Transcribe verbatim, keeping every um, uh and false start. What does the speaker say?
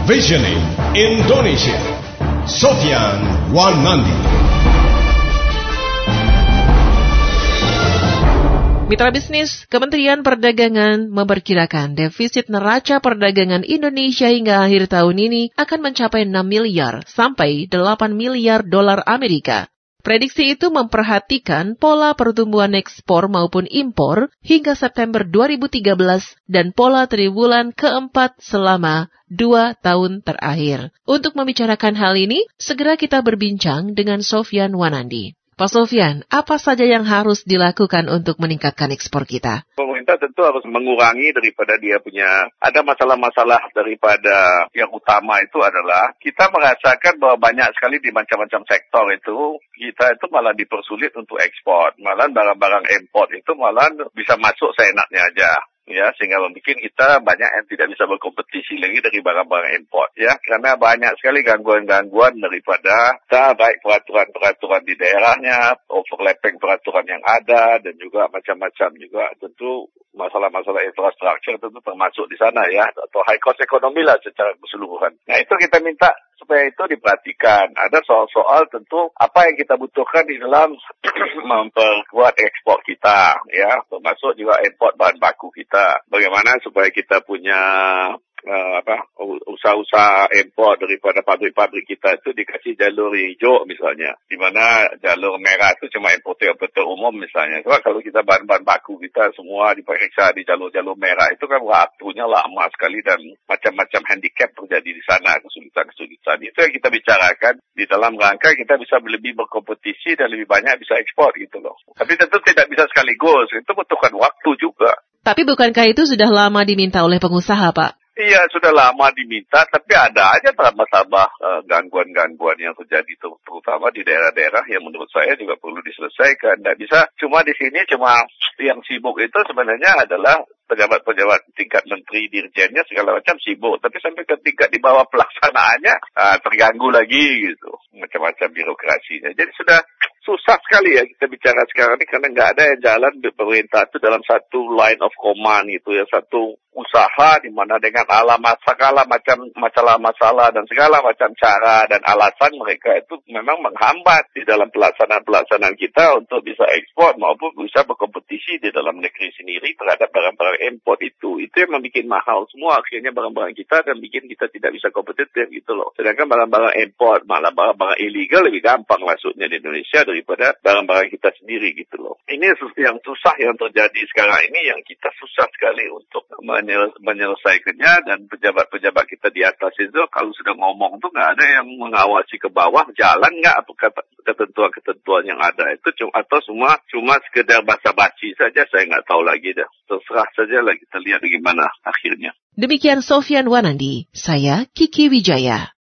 Visioning Indonesia, Sofyan Wanandi. Mitra bisnis, Kementerian Perdagangan memperkirakan defisit neraca perdagangan Indonesia hingga akhir tahun ini akan mencapai enam miliar sampai delapan miliar dolar Amerika. Prediksi itu memperhatikan pola pertumbuhan ekspor maupun impor hingga September dua ribu tiga belas dan pola triwulan keempat selama dua tahun terakhir. Untuk membicarakan hal ini, segera kita berbincang dengan Sofyan Wanandi. Pak Sofyan, apa saja yang harus dilakukan untuk meningkatkan ekspor kita? Pemerintah tentu harus mengurangi daripada dia punya, ada masalah-masalah daripada yang utama itu adalah kita merasakan bahwa banyak sekali di macam-macam sektor itu, kita itu malah dipersulit untuk ekspor. Malah barang-barang import itu malah bisa masuk seenaknya aja. Ya, sehingga membuat kita banyak yang tidak bisa berkompetisi lagi dari barang-barang import, ya, karena banyak sekali gangguan-gangguan daripada kita, baik peraturan-peraturan di daerahnya, overlapping peraturan yang ada, dan juga macam-macam juga tentu masalah-masalah infrastruktur tentu termasuk di sana, ya, atau high cost ekonomi lah secara keseluruhan. Nah, itu kita minta supaya itu diperhatikan. Ada soal-soal tentu apa yang kita butuhkan di dalam memperkuat ekspor kita, ya, termasuk juga import bahan baku kita. Bagaimana supaya kita punya uh, apa usaha-usaha import daripada pabrik-pabrik kita itu dikasih jalur hijau misalnya, di mana jalur merah itu cuma importer-importer umum misalnya. Sebab kalau kita bahan-bahan baku kita semua diperiksa di jalur-jalur merah itu kan waktunya lama sekali dan macam-macam handicap terjadi di sana, kesulitan-kesulitan. Itu yang kita bicarakan di dalam rangka kita bisa lebih berkompetisi dan lebih banyak bisa ekspor gitu loh. Tapi tentu tidak bisa sekaligus, itu butuhkan waktu juga. Tapi bukankah itu sudah lama diminta oleh pengusaha, Pak? Iya, sudah lama diminta, tapi ada aja tambah-tambah uh, gangguan-gangguan yang terjadi, terutama di daerah-daerah yang menurut saya juga perlu diselesaikan. Tidak bisa cuma di sini, cuma yang sibuk itu sebenarnya adalah pejabat-pejabat tingkat menteri, dirjennya segala macam sibuk, tapi sampai ke tingkat di bawah pelaksanaannya uh, terganggu lagi gitu, macam-macam birokrasinya. Jadi sudah susah sekali ya kita bicara sekarang ini karena nggak ada yang jalan di pemerintah itu dalam satu line of command gitu ya, satu usaha di mana dengan alamat segala macam masalah-masalah dan segala macam cara dan alasan mereka itu memang menghambat di dalam pelaksanaan-pelaksanaan kita untuk bisa ekspor maupun bisa berkompetisi di dalam negeri sendiri terhadap barang-barang import itu. Itu yang membuat mahal semua akhirnya barang-barang kita dan bikin kita tidak bisa kompetitif gitu loh. Sedangkan barang-barang import, malah barang-barang ilegal lebih gampang masuknya di Indonesia daripada barang-barang kita sendiri gitu loh. Ini yang susah yang terjadi sekarang ini, yang kita susah sekali untuk menyelesaikannya, dan pejabat-pejabat kita di atas itu kalau sudah ngomong tuh nggak ada yang mengawasi ke bawah, jalan nggak atau ketentuan-ketentuan yang ada itu cuma, atau semua cuma sekedar basa-basi saja, saya nggak tahu lagi dah. Terserah saja lah, kita lihat bagaimana akhirnya. Demikian Sofyan Wanandi, saya Kiki Wijaya.